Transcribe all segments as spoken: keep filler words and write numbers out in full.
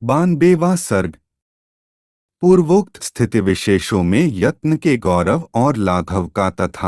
बानबेवा सर्ग। पूर्वोक्त स्थिति विशेषों में यत्न के गौरव और लाघव का तथा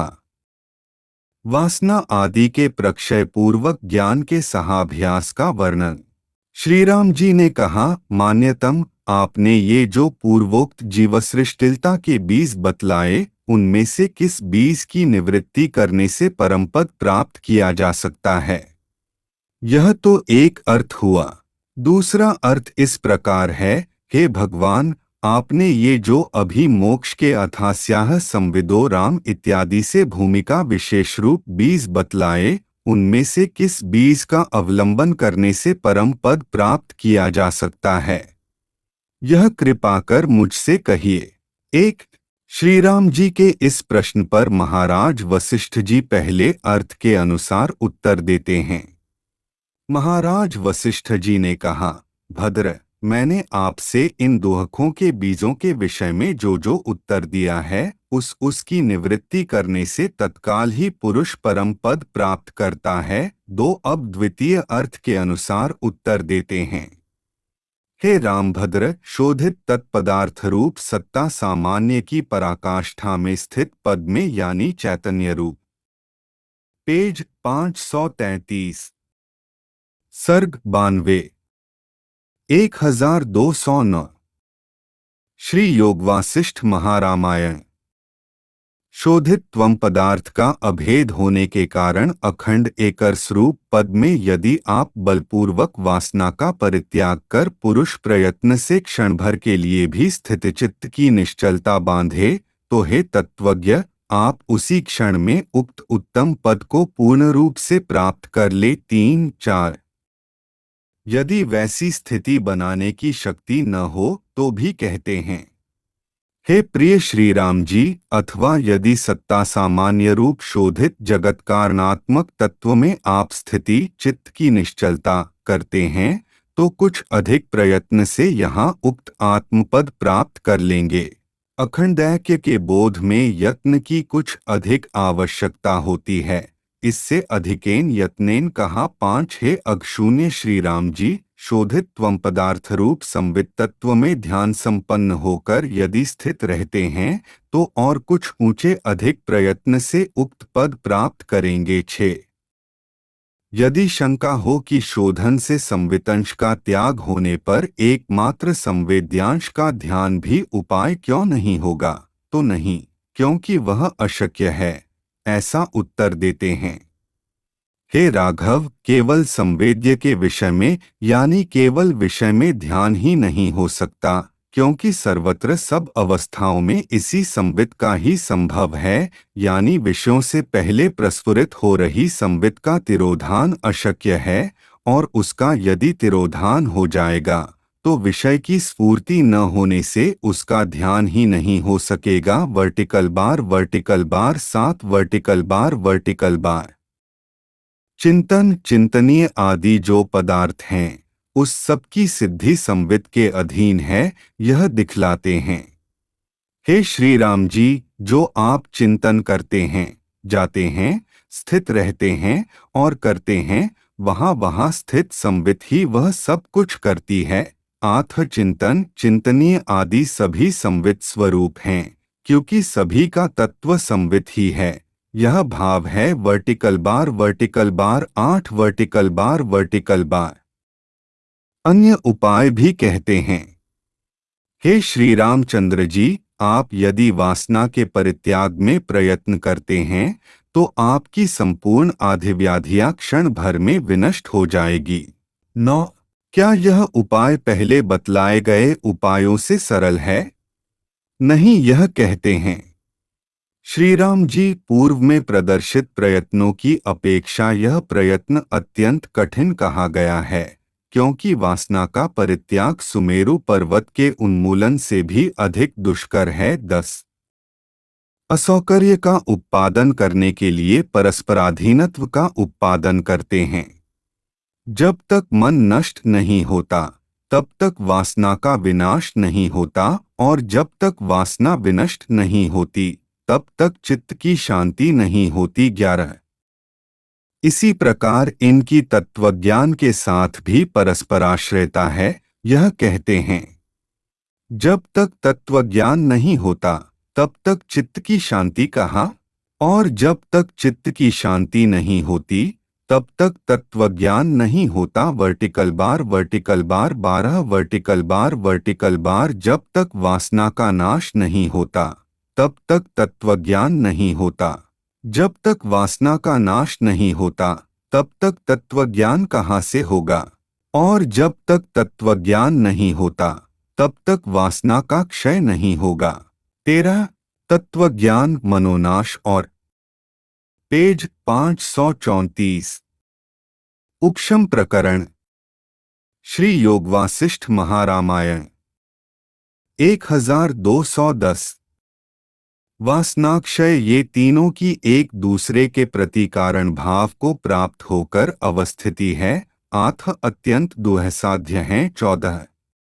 वासना आदि के प्रक्षय पूर्वक ज्ञान के सहाभ्यास का वर्णन। श्री राम जी ने कहा, मान्यतम, आपने ये जो पूर्वोक्त जीवसृष्टिलता के बीज बतलाए, उनमें से किस बीज की निवृत्ति करने से परमपद प्राप्त किया जा सकता है? यह तो एक अर्थ हुआ। दूसरा अर्थ इस प्रकार है, हे भगवान, आपने ये जो अभी मोक्ष के अथास्याह संविदो राम इत्यादि से भूमिका विशेष रूप बीज बतलाए, उनमें से किस बीज का अवलंबन करने से परम पद प्राप्त किया जा सकता है? यह कृपा कर मुझसे कहिए। एक, श्री राम जी के इस प्रश्न पर महाराज वशिष्ठ जी पहले अर्थ के अनुसार उत्तर देते हैं। महाराज वशिष्ठ जी ने कहा, भद्र, मैंने आपसे इन दोहकों के बीजों के विषय में जो जो उत्तर दिया है, उस उसकी निवृत्ति करने से तत्काल ही पुरुष परम पद प्राप्त करता है। दो, अब द्वितीय अर्थ के अनुसार उत्तर देते हैं। हे रामभद्र, शोधित तत्पदार्थ रूप सत्ता सामान्य की पराकाष्ठा में स्थित पद में यानी चैतन्य रूप। पेज पाँच सौ तैंतीस। सर्ग बानवे एक हजार दो सौ नौ। श्री योग वासिष्ठ महारामायण। शोधित त्वम पदार्थ का अभेद होने के कारण अखंड एकर स्वरूप पद में यदि आप बलपूर्वक वासना का परित्याग कर पुरुष प्रयत्न से क्षण भर के लिए भी स्थितचित्त की निश्चलता बांधे, तो हे तत्वज्ञ, आप उसी क्षण में उक्त उत्तम पद को पूर्ण रूप से प्राप्त कर ले। तीन चार। यदि वैसी स्थिति बनाने की शक्ति न हो तो भी कहते हैं, हे प्रिय श्री राम जी, अथवा यदि सत्ता सामान्य रूप शोधित जगत कारणात्मक तत्व में आप स्थिति चित्त की निश्चलता करते हैं, तो कुछ अधिक प्रयत्न से यहाँ उक्त आत्मपद प्राप्त कर लेंगे। अखंडैक्य के बोध में यत्न की कुछ अधिक आवश्यकता होती है। इससे अधिकेन यत्नेन कहा। पांच हे अगशून्य श्री राम जी, शोधित त्वम पदार्थ रूप संवित तत्व में ध्यान संपन्न होकर यदि स्थित रहते हैं, तो और कुछ ऊंचे अधिक प्रयत्न से उक्त पद प्राप्त करेंगे। छे, यदि शंका हो कि शोधन से संवितंश का त्याग होने पर एकमात्र संवेद्यांश का ध्यान भी उपाय क्यों नहीं होगा, तो नहीं, क्योंकि वह अशक्य है, ऐसा उत्तर देते हैं। हे राघव, केवल संवेद्य के विषय में यानी केवल विषय में ध्यान ही नहीं हो सकता, क्योंकि सर्वत्र सब अवस्थाओं में इसी संवित का ही संभव है, यानी विषयों से पहले प्रस्फुरित हो रही संवित का तिरोधान अशक्य है, और उसका यदि तिरोधान हो जाएगा तो विषय की स्फूर्ति न होने से उसका ध्यान ही नहीं हो सकेगा। वर्टिकल बार वर्टिकल बार सात वर्टिकल बार वर्टिकल बार। चिंतन चिंतनीय आदि जो पदार्थ हैं, उस सब की सिद्धि संवित के अधीन है, यह दिखलाते हैं। हे श्री राम जी, जो आप चिंतन करते हैं, जाते हैं, स्थित रहते हैं और करते हैं, वहाँ वहाँ स्थित संवित ही वह सब कुछ करती है। आथ चिंतन चिंतनीय आदि सभी संवित स्वरूप हैं, क्योंकि सभी का तत्व संवित ही है। यह भाव है। वर्टिकल बार वर्टिकल बार आठ वर्टिकल बार वर्टिकल बार। अन्य उपाय भी कहते हैं। हे श्री रामचंद्र जी, आप यदि वासना के परित्याग में प्रयत्न करते हैं, तो आपकी संपूर्ण आधिव्याधियां क्षण भर में विनष्ट हो जाएगी। नौ, क्या यह उपाय पहले बतलाए गए उपायों से सरल है? नहीं, यह कहते हैं। श्री राम जी, पूर्व में प्रदर्शित प्रयत्नों की अपेक्षा यह प्रयत्न अत्यंत कठिन कहा गया है, क्योंकि वासना का परित्याग सुमेरु पर्वत के उन्मूलन से भी अधिक दुष्कर है। दस, असौकर्य का उत्पादन करने के लिए परस्पराधीनत्व का उत्पादन करते हैं। जब तक मन नष्ट नहीं होता, तब तक वासना का विनाश नहीं होता, और जब तक वासना विनष्ट नहीं होती, तब तक चित्त की शांति नहीं होती। ग्यारह, इसी प्रकार इनकी तत्वज्ञान के साथ भी परस्पराश्रयता है। यह कहते हैं, जब तक तत्वज्ञान नहीं होता तब तक चित्त की शांति कहाँ, और जब तक चित्त की शांति नहीं होती तब तक तत्वज्ञान नहीं होता। वर्टिकल बार वर्टिकल बार बारह वर्टिकल बार वर्टिकल बार जब तक वासना का नाश नहीं होता तब तक तत्वज्ञान नहीं होता। जब तक वासना का नाश नहीं होता तब तक तत्वज्ञान कहाँ से होगा, और जब तक तत्वज्ञान नहीं होता तब तक वासना का क्षय नहीं होगा। तेरह तत्वज्ञान मनोनाश और पेज पाँच सौ चौंतीस। उपशम प्रकरण श्री योग वासिष्ठ महारामायण एक हजार दो सौ दस। वासनाक्षय ये तीनों की एक दूसरे के प्रति कारण भाव को प्राप्त होकर अवस्थिति है, आठ अत्यंत दुःसाध्य हैं। चौदह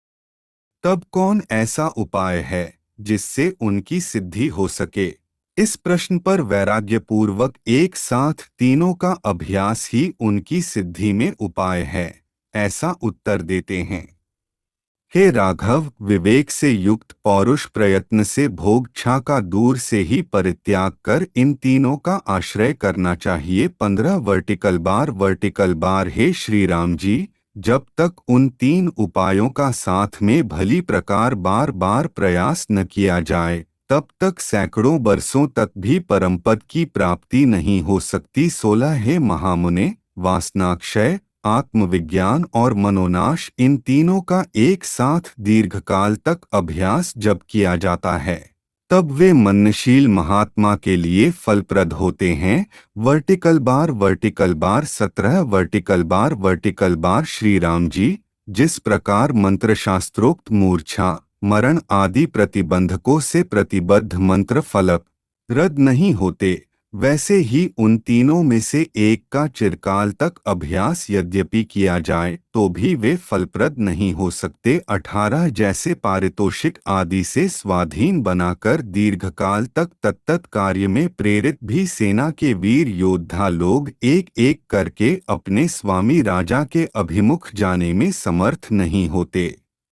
तब कौन ऐसा उपाय है जिससे उनकी सिद्धि हो सके। इस प्रश्न पर वैराग्यपूर्वक एक साथ तीनों का अभ्यास ही उनकी सिद्धि में उपाय है, ऐसा उत्तर देते हैं। हे राघव, विवेक से युक्त पौरुष प्रयत्न से भोगच्छा का दूर से ही परित्याग कर इन तीनों का आश्रय करना चाहिए। पंद्रह वर्टिकल बार वर्टिकल बार हे श्री राम जी, जब तक उन तीन उपायों का साथ में भली प्रकार बार बार प्रयास न किया जाए तब तक सैकड़ों बरसों तक भी परमपद की प्राप्ति नहीं हो सकती। सोलह हे महामुने, वासनाक्षय, आत्मविज्ञान और मनोनाश इन तीनों का एक साथ दीर्घकाल तक अभ्यास जब किया जाता है तब वे मननशील महात्मा के लिए फलप्रद होते हैं। वर्टिकल बार वर्टिकल बार सत्रह vertical bar vertical bar Shri Ram ji, जिस प्रकार मंत्रशास्त्रोक्त मूर्छा, मरण आदि प्रतिबंधकों से प्रतिबद्ध मंत्र फलप्रद नहीं होते, वैसे ही उन तीनों में से एक का चिरकाल तक अभ्यास यद्यपि किया जाए तो भी वे फलप्रद नहीं हो सकते। अठारह जैसे पारितोषिक आदि से स्वाधीन बनाकर दीर्घकाल तक तत्त कार्य में प्रेरित भी सेना के वीर योद्धा लोग एक एक करके अपने स्वामी राजा के अभिमुख जाने में समर्थ नहीं होते,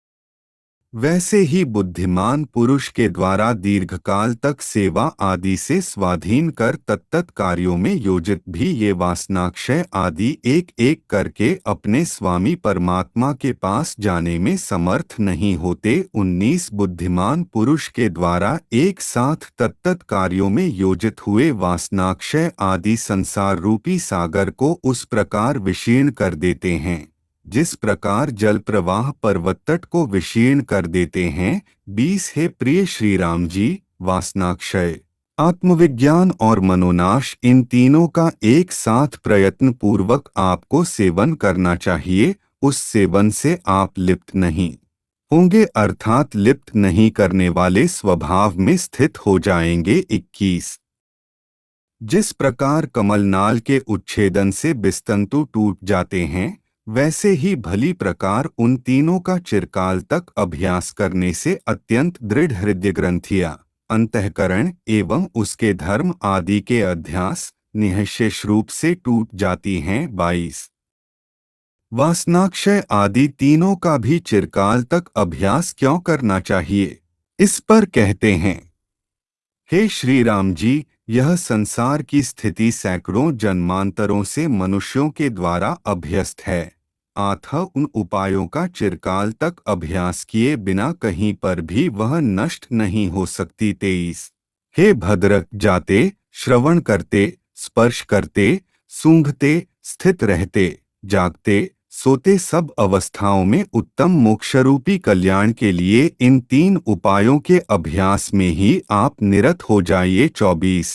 वैसे ही बुद्धिमान पुरुष के द्वारा दीर्घकाल तक सेवा आदि से स्वाधीन कर तत्त कार्यों में योजित भी ये वासनाक्षय आदि एक एक करके अपने स्वामी परमात्मा के पास जाने में समर्थ नहीं होते। उन्नीस बुद्धिमान पुरुष के द्वारा एक साथ तत्त कार्यों में योजित हुए वासनाक्षय आदि संसार रूपी सागर को उस प्रकार विशीर्ण कर देते हैं जिस प्रकार जल प्रवाह पर्वतट को विशीर्ण कर देते हैं। बीस हे प्रिय श्री राम जी, वासनाक्षय, आत्मविज्ञान और मनोनाश इन तीनों का एक साथ प्रयत्न पूर्वक आपको सेवन करना चाहिए। उस सेवन से आप लिप्त नहीं होंगे, अर्थात लिप्त नहीं करने वाले स्वभाव में स्थित हो जाएंगे। इक्कीस जिस प्रकार कमलनाल के उच्छेदन से बिस्तंतु टूट जाते हैं, वैसे ही भली प्रकार उन तीनों का चिरकाल तक अभ्यास करने से अत्यंत दृढ़ हृदय ग्रंथियां, अंतःकरण एवं उसके धर्म आदि के अध्यास निःशेष रूप से टूट जाती हैं। बाईस वासनाक्षय आदि तीनों का भी चिरकाल तक अभ्यास क्यों करना चाहिए, इस पर कहते हैं, हे श्री राम जी, यह संसार की स्थिति सैकड़ों जन्मांतरों से मनुष्यों के द्वारा अभ्यस्त है, अतः उन उपायों का चिरकाल तक अभ्यास किए बिना कहीं पर भी वह नष्ट नहीं हो सकती। तेईस हे भद्र, जाते, श्रवण करते, स्पर्श करते, सूंघते, स्थित रहते, जागते, सोते सब अवस्थाओं में उत्तम मोक्षरूपी कल्याण के लिए इन तीन उपायों के अभ्यास में ही आप निरत हो जाइए। चौबीस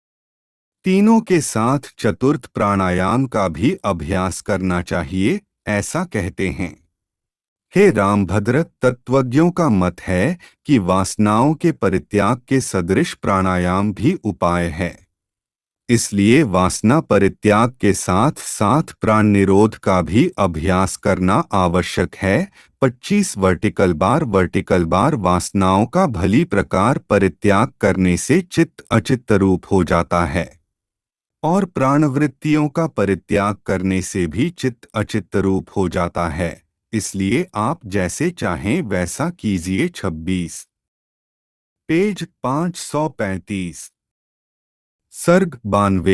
तीनों के साथ चतुर्थ प्राणायाम का भी अभ्यास करना चाहिए, ऐसा कहते हैं। हे रामभद्र, तत्वज्ञों का मत है कि वासनाओं के परित्याग के सदृश प्राणायाम भी उपाय है, इसलिए वासना परित्याग के साथ साथ प्राण निरोध का भी अभ्यास करना आवश्यक है। पच्चीस वर्टिकल बार वर्टिकल बार वासनाओं का भली प्रकार परित्याग करने से चित्त अचित्त रूप हो जाता है और प्राणवृत्तियों का परित्याग करने से भी चित्त अचित्त रूप हो जाता है। इसलिए आप जैसे चाहें वैसा कीजिए। छब्बीस पेज पाँच सौ पैंतीस। सर्ग बानवे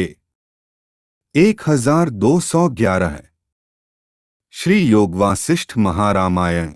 एक हजार दो सौ ग्यारह। श्री योगवासिष्ठ महारामायण।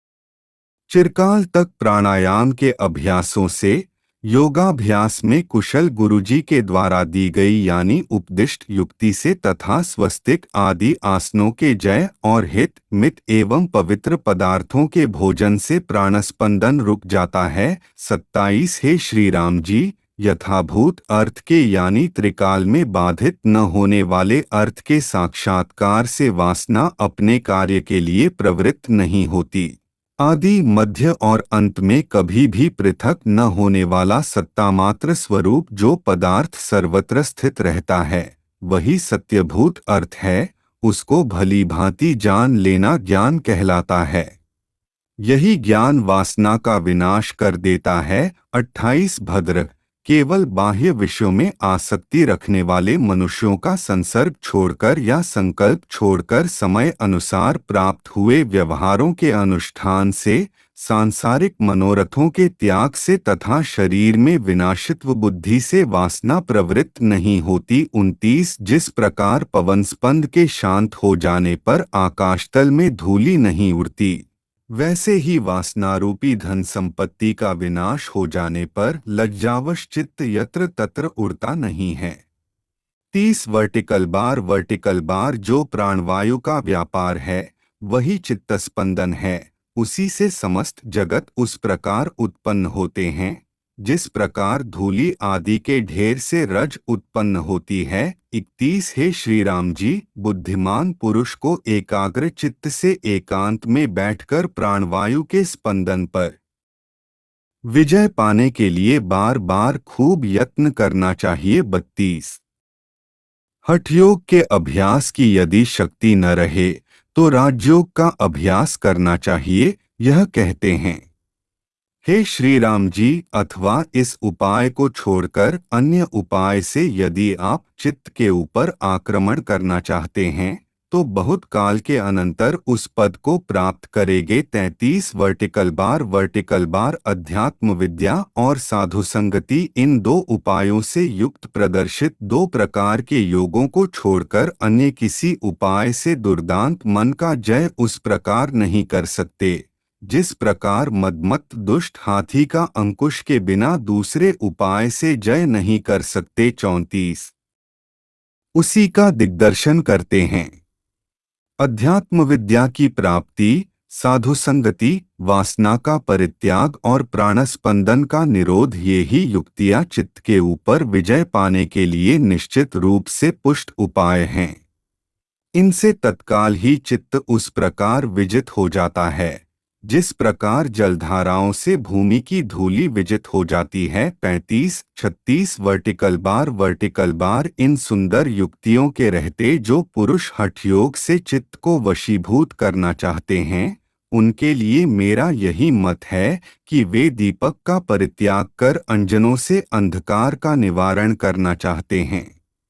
चिरकाल तक प्राणायाम के अभ्यासों से योगाभ्यास में कुशल गुरुजी के द्वारा दी गई यानी उपदिष्ट युक्ति से तथा स्वस्तिक आदि आसनों के जय और हित मित एवं पवित्र पदार्थों के भोजन से प्राणस्पंदन रुक जाता है। सत्ताईस हे श्री राम जी, यथाभूत अर्थ के यानी त्रिकाल में बाधित न होने वाले अर्थ के साक्षात्कार से वासना अपने कार्य के लिए प्रवृत्त नहीं होती। आदि मध्य और अंत में कभी भी पृथक न होने वाला सत्तामात्र स्वरूप जो पदार्थ सर्वत्र स्थित रहता है वही सत्यभूत अर्थ है। उसको भली भांति जान लेना ज्ञान कहलाता है। यही ज्ञान वासना का विनाश कर देता है। अट्ठाईस भद्र केवल बाह्य विषयों में आसक्ति रखने वाले मनुष्यों का संसर्ग छोड़कर या संकल्प छोड़कर समय अनुसार प्राप्त हुए व्यवहारों के अनुष्ठान से, सांसारिक मनोरथों के त्याग से तथा शरीर में विनाशित्व बुद्धि से वासना प्रवृत्त नहीं होती। उनतीस जिस प्रकार पवनस्पंद के शांत हो जाने पर आकाशतल में धूलि नहीं उड़ती, वैसे ही वासनारूपी धन संपत्ति का विनाश हो जाने पर लज्जावश चित्त यत्र तत्र उड़ता नहीं है। तीस वर्टिकल बार वर्टिकल बार जो प्राणवायु का व्यापार है वही चित्तस्पंदन है। उसी से समस्त जगत उस प्रकार उत्पन्न होते हैं जिस प्रकार धूलि आदि के ढेर से रज उत्पन्न होती है। इकतीस हे श्री राम जी, बुद्धिमान पुरुष को एकाग्र चित्त से एकांत में बैठकर प्राणवायु के स्पंदन पर विजय पाने के लिए बार बार खूब यत्न करना चाहिए। बत्तीस हठयोग के अभ्यास की यदि शक्ति न रहे तो राजयोग का अभ्यास करना चाहिए। यह कहते हैं, हे श्री राम जी, अथवा इस उपाय को छोड़कर अन्य उपाय से यदि आप चित्त के ऊपर आक्रमण करना चाहते हैं तो बहुत काल के अनंतर उस पद को प्राप्त करेंगे। तैंतीस वर्टिकल बार वर्टिकल बार अध्यात्म विद्या और साधु संगति इन दो उपायों से युक्त प्रदर्शित दो प्रकार के योगों को छोड़कर अन्य किसी उपाय से दुर्दांत मन का जय उस प्रकार नहीं कर सकते जिस प्रकार मदमत्त दुष्ट हाथी का अंकुश के बिना दूसरे उपाय से जय नहीं कर सकते। चौंतीस उसी का दिग्दर्शन करते हैं। अध्यात्म विद्या की प्राप्ति, साधु संगति, वासना का परित्याग और प्राणस्पंदन का निरोध, ये ही युक्तियां चित्त के ऊपर विजय पाने के लिए निश्चित रूप से पुष्ट उपाय हैं। इनसे तत्काल ही चित्त उस प्रकार विजित हो जाता है जिस प्रकार जलधाराओं से भूमि की धूलि विजित हो जाती है। पैंतीस छत्तीस वर्टिकल बार वर्टिकल बार इन सुंदर युक्तियों के रहते जो पुरुष हठयोग से चित्त को वशीभूत करना चाहते हैं उनके लिए मेरा यही मत है कि वे दीपक का परित्याग कर अंजनों से अंधकार का निवारण करना चाहते हैं।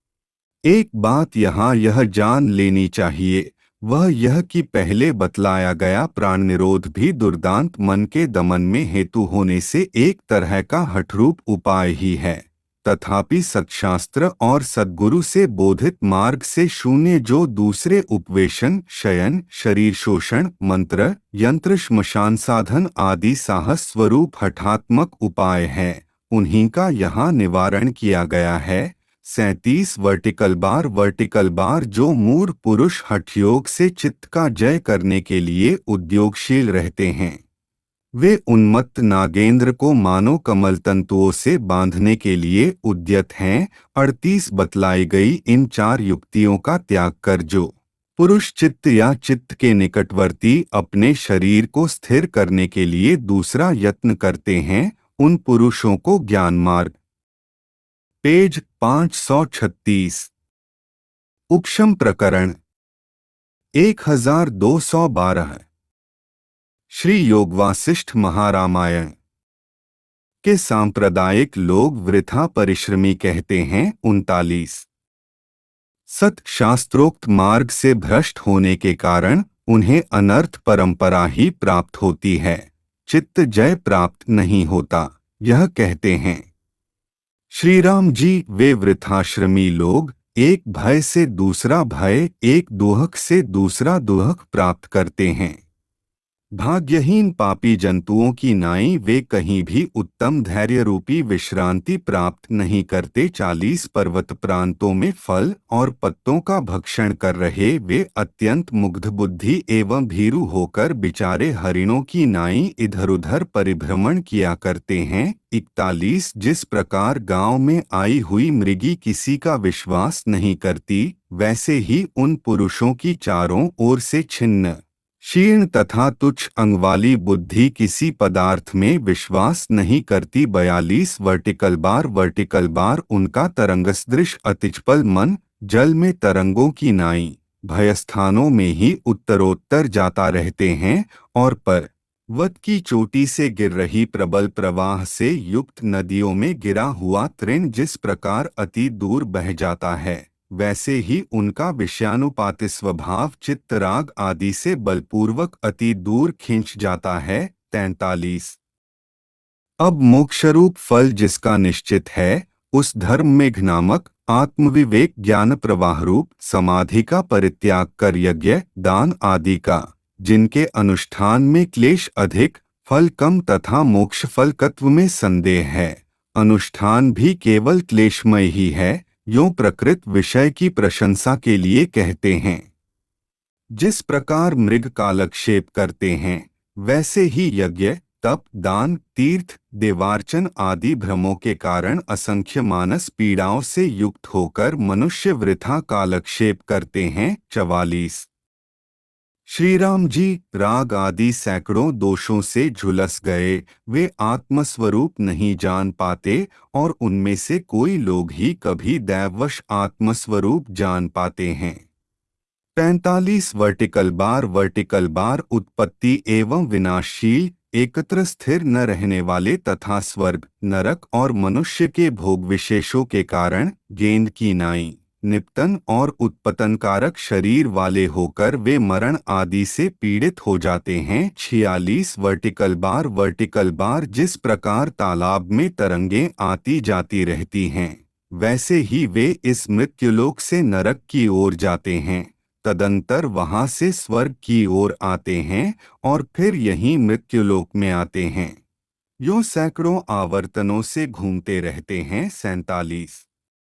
एक बात यहाँ यह जान लेनी चाहिए, वह यह कि पहले बतलाया गया प्राण निरोध भी दुर्दांत मन के दमन में हेतु होने से एक तरह का हठरूप उपाय ही है। तथापि सत्शास्त्र और सद्गुरु से बोधित मार्ग से शून्य जो दूसरे उपवेशन, शयन, शरीर शोषण, मंत्र, यंत्र, श्मशान साधन आदि साहस स्वरूप हठात्मक उपाय हैं, उन्हीं का यहाँ निवारण किया गया है। सैंतीस वर्टिकल बार वर्टिकल बार जो मूढ़ पुरुष हठयोग से चित्त का जय करने के लिए उद्योगशील रहते हैं वे उन्मत्त नागेंद्र को मानो कमल तंतुओं से बांधने के लिए उद्यत हैं। अड़तीस बतलाई गई इन चार युक्तियों का त्याग कर जो पुरुष चित्त या चित्त के निकटवर्ती अपने शरीर को स्थिर करने के लिए दूसरा यत्न करते हैं उन पुरुषों को ज्ञान मार्ग। पेज पाँच सौ छत्तीस। उपशम प्रकरण एक हजार दो सौ बारह। श्री योगवासिष्ठ महारामायण के सांप्रदायिक लोग वृथा परिश्रमी कहते हैं। उनतालीस सत शास्त्रोक्त मार्ग से भ्रष्ट होने के कारण उन्हें अनर्थ परंपरा ही प्राप्त होती है, चित्त जय प्राप्त नहीं होता, यह कहते हैं। श्री राम जी, वे वृद्धाश्रमी लोग एक भय से दूसरा भय, एक दुहक से दूसरा दुहक प्राप्त करते हैं। भाग्यहीन पापी जंतुओं की नाई वे कहीं भी उत्तम धैर्य रूपी विश्रांति प्राप्त नहीं करते। चालीस पर्वत प्रांतों में फल और पत्तों का भक्षण कर रहे वे अत्यंत मुग्ध बुद्धि एवं भीरू होकर बिचारे हरिणों की नाई इधर उधर परिभ्रमण किया करते हैं। इकतालीस जिस प्रकार गांव में आई हुई मृगी किसी का विश्वास नहीं करती, वैसे ही उन पुरुषों की चारों ओर से छिन्न क्षीण तथा तुच्छ अंग वाली बुद्धि किसी पदार्थ में विश्वास नहीं करती। बयालीस वर्टिकल बार वर्टिकल बार उनका तरंगसदृश अतिचपल मन जल में तरंगों की नाई भयस्थानों में ही उत्तरोत्तर जाता रहते हैं और पर वत की चोटी से गिर रही प्रबल प्रवाह से युक्त नदियों में गिरा हुआ तृण जिस प्रकार अति दूर बह जाता है, वैसे ही उनका विषयानुपाती स्वभाव चित्तराग आदि से बलपूर्वक अति दूर खींच जाता है। तैंतालीस अब मोक्षरूप फल जिसका निश्चित है, उस धर्म मेघ नामक आत्मविवेक ज्ञान प्रवाह रूप समाधि का परित्याग कर यज्ञ दान आदि का, जिनके अनुष्ठान में क्लेश अधिक, फल कम तथा मोक्ष फल तत्व में संदेह है, अनुष्ठान भी केवल क्लेशमय ही है, यों प्रकृत विषय की प्रशंसा के लिए कहते हैं। जिस प्रकार मृग कालक्षेप करते हैं, वैसे ही यज्ञ तप दान तीर्थ देवार्चन आदि भ्रमों के कारण असंख्य मानस पीड़ाओं से युक्त होकर मनुष्य वृथा कालक्षेप करते हैं। चवालीस श्री राम जी, राग आदि सैकड़ों दोषों से झुलस गए, वे आत्मस्वरूप नहीं जान पाते और उनमें से कोई लोग ही कभी दैववश आत्मस्वरूप जान पाते हैं। पैंतालीस वर्टिकल बार वर्टिकल बार उत्पत्ति एवं विनाशशील एकत्र स्थिर न रहने वाले तथा स्वर्ग नरक और मनुष्य के भोग विशेषों के कारण गेंद की नाई निपतन और उत्पतन कारक शरीर वाले होकर वे मरण आदि से पीड़ित हो जाते हैं। छियालीस वर्टिकल बार वर्टिकल बार जिस प्रकार तालाब में तरंगें आती जाती रहती हैं, वैसे ही वे इस मृत्युलोक से नरक की ओर जाते हैं, तदंतर वहां से स्वर्ग की ओर आते हैं और फिर यहीं मृत्युलोक में आते हैं। यूं सैकड़ों आवर्तनों से घूमते रहते हैं। सैंतालीस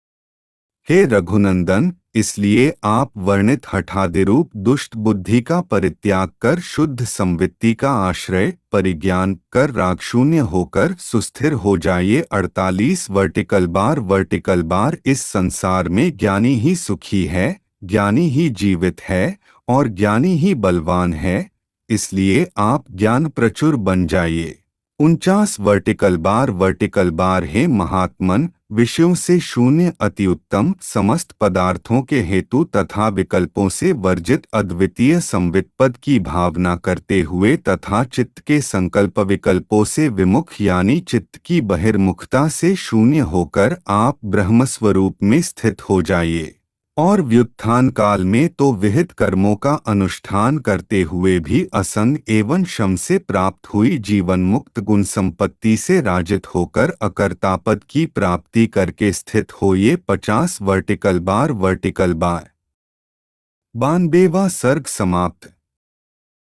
हे रघुनंदन, इसलिए आप वर्णित हठादिरूप दुष्ट बुद्धि का परित्याग कर शुद्ध संवित्ति का आश्रय परिज्ञान कर रागशून्य होकर सुस्थिर हो जाइए। अड़तालीस वर्टिकल बार वर्टिकल बार इस संसार में ज्ञानी ही सुखी है, ज्ञानी ही जीवित है और ज्ञानी ही बलवान है, इसलिए आप ज्ञान प्रचुर बन जाइए। उनचास वर्टिकल बार वर्टिकल बार हे महात्मन, विषयों से शून्य अति उत्तम समस्त पदार्थों के हेतु तथा विकल्पों से वर्जित अद्वितीय संवित पद की भावना करते हुए तथा चित्त के संकल्प विकल्पों से विमुख यानी चित्त की बहिर्मुखता से शून्य होकर आप ब्रह्मस्वरूप में स्थित हो जाइए और व्युत्थान काल में तो विहित कर्मों का अनुष्ठान करते हुए भी असंग एवं शम से प्राप्त हुई जीवन मुक्त गुण संपत्ति से राजित होकर अकर्तापद की प्राप्ति करके स्थित होइए। पचास वर्टिकल बार वर्टिकल बार बानबेवा सर्ग समाप्त।